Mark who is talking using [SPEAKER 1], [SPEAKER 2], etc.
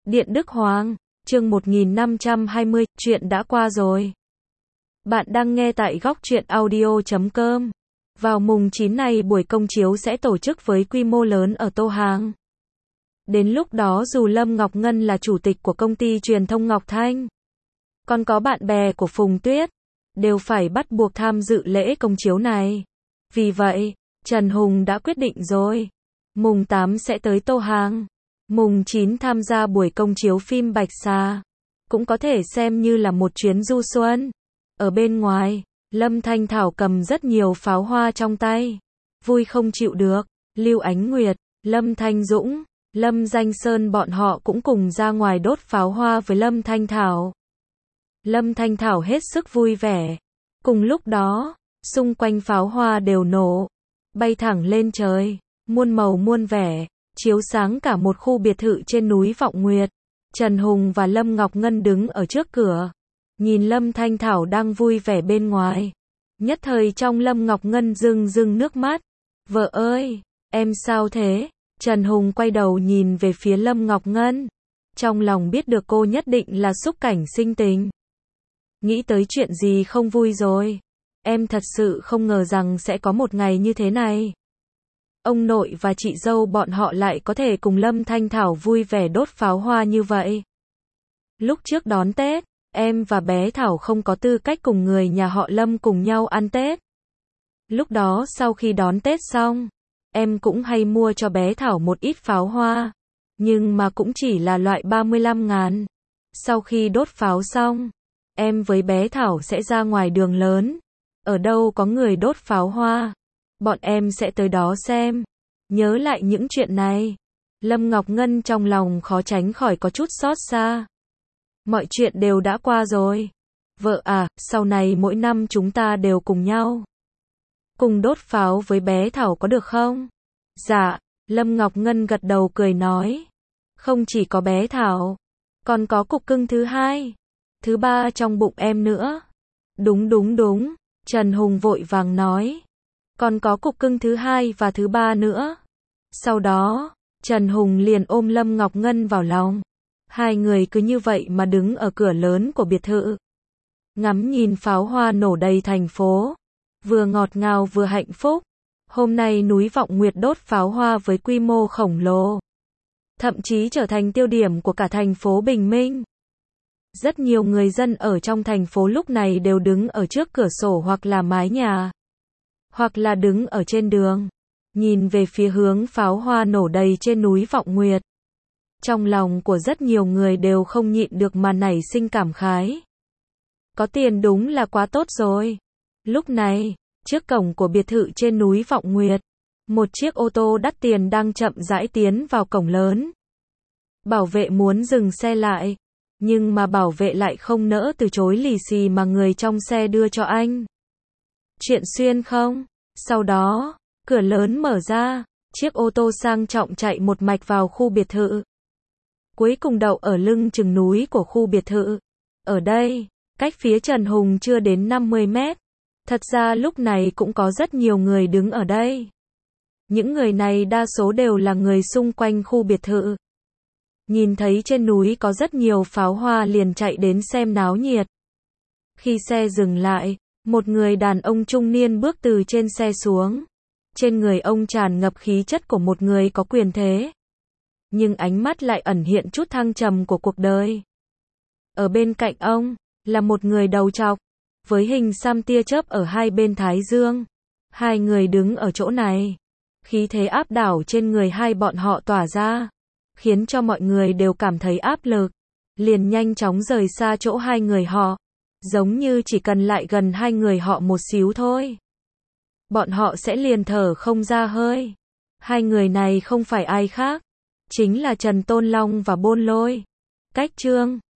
[SPEAKER 1] Điện Đức Hoàng, chương 1520, chuyện đã qua rồi. Bạn đang nghe tại góc truyện audio.com. Vào mùng 9 này buổi công chiếu sẽ tổ chức với quy mô lớn ở Tô Hàng. Đến lúc đó dù Lâm Ngọc Ngân là chủ tịch của công ty truyền thông Ngọc Thanh, còn có bạn bè của Phùng Tuyết, đều phải bắt buộc tham dự lễ công chiếu này. Vì vậy, Trần Hùng đã quyết định rồi. Mùng 8 sẽ tới Tô Hàng. Mùng 9 tham gia buổi công chiếu phim Bạch Xà. Cũng có thể xem như là một chuyến du xuân. Ở bên ngoài, Lâm Thanh Thảo cầm rất nhiều pháo hoa trong tay. Vui không chịu được. Lưu Ánh Nguyệt, Lâm Thanh Dũng, Lâm Danh Sơn bọn họ cũng cùng ra ngoài đốt pháo hoa với Lâm Thanh Thảo. Lâm Thanh Thảo hết sức vui vẻ. Cùng lúc đó, xung quanh pháo hoa đều nổ, bay thẳng lên trời, muôn màu muôn vẻ, chiếu sáng cả một khu biệt thự trên núi Vọng Nguyệt. Trần Hùng và Lâm Ngọc Ngân đứng ở trước cửa, nhìn Lâm Thanh Thảo đang vui vẻ bên ngoài. Nhất thời trong Lâm Ngọc Ngân rưng rưng nước mắt. Vợ ơi, em sao thế? Trần Hùng quay đầu nhìn về phía Lâm Ngọc Ngân. Trong lòng biết được cô nhất định là xúc cảnh sinh tình. Nghĩ tới chuyện gì không vui rồi. Em thật sự không ngờ rằng sẽ có một ngày như thế này. Ông nội và chị dâu bọn họ lại có thể cùng Lâm Thanh Thảo vui vẻ đốt pháo hoa như vậy. Lúc trước đón Tết, em và bé Thảo không có tư cách cùng người nhà họ Lâm cùng nhau ăn Tết. Lúc đó sau khi đón Tết xong, em cũng hay mua cho bé Thảo một ít pháo hoa. Nhưng mà cũng chỉ là loại 35.000. Sau khi đốt pháo xong, em với bé Thảo sẽ ra ngoài đường lớn. Ở đâu có người đốt pháo hoa, bọn em sẽ tới đó xem. Nhớ lại những chuyện này, Lâm Ngọc Ngân trong lòng khó tránh khỏi có chút xót xa. Mọi chuyện đều đã qua rồi. Vợ à, sau này mỗi năm chúng ta đều cùng nhau. Cùng đốt pháo với bé Thảo có được không? Dạ, Lâm Ngọc Ngân gật đầu cười nói. Không chỉ có bé Thảo, còn có cục cưng thứ hai, thứ ba trong bụng em nữa. Đúng. Trần Hùng vội vàng nói. Còn có cục cưng thứ hai và thứ ba nữa. Sau đó, Trần Hùng liền ôm Lâm Ngọc Ngân vào lòng. Hai người cứ như vậy mà đứng ở cửa lớn của biệt thự. Ngắm nhìn pháo hoa nổ đầy thành phố. Vừa ngọt ngào vừa hạnh phúc. Hôm nay núi Vọng Nguyệt đốt pháo hoa với quy mô khổng lồ. Thậm chí trở thành tiêu điểm của cả thành phố Bình Minh. Rất nhiều người dân ở trong thành phố lúc này đều đứng ở trước cửa sổ hoặc là mái nhà, hoặc là đứng ở trên đường, nhìn về phía hướng pháo hoa nổ đầy trên núi Vọng Nguyệt. Trong lòng của rất nhiều người đều không nhịn được mà nảy sinh cảm khái. Có tiền đúng là quá tốt rồi. Lúc này, trước cổng của biệt thự trên núi Vọng Nguyệt, một chiếc ô tô đắt tiền đang chậm rãi tiến vào cổng lớn. Bảo vệ muốn dừng xe lại, nhưng mà bảo vệ lại không nỡ từ chối lì xì mà người trong xe đưa cho anh. Chuyện xuyên không? Sau đó, cửa lớn mở ra, chiếc ô tô sang trọng chạy một mạch vào khu biệt thự. Cuối cùng đậu ở lưng chừng núi của khu biệt thự. Ở đây, cách phía Trần Hùng chưa đến 50 mét. Thật ra lúc này cũng có rất nhiều người đứng ở đây. Những người này đa số đều là người xung quanh khu biệt thự. Nhìn thấy trên núi có rất nhiều pháo hoa liền chạy đến xem náo nhiệt. Khi xe dừng lại, một người đàn ông trung niên bước từ trên xe xuống. Trên người ông tràn ngập khí chất của một người có quyền thế. Nhưng ánh mắt lại ẩn hiện chút thăng trầm của cuộc đời. Ở bên cạnh ông, là một người đầu trọc, với hình xăm tia chớp ở hai bên thái dương. Hai người đứng ở chỗ này. Khí thế áp đảo trên người hai bọn họ tỏa ra, khiến cho mọi người đều cảm thấy áp lực. Liền nhanh chóng rời xa chỗ hai người họ. Giống như chỉ cần lại gần hai người họ một xíu thôi, bọn họ sẽ liền thở không ra hơi. Hai người này không phải ai khác, chính là Trần Tôn Long và Bôn Lôi. Cách Trương,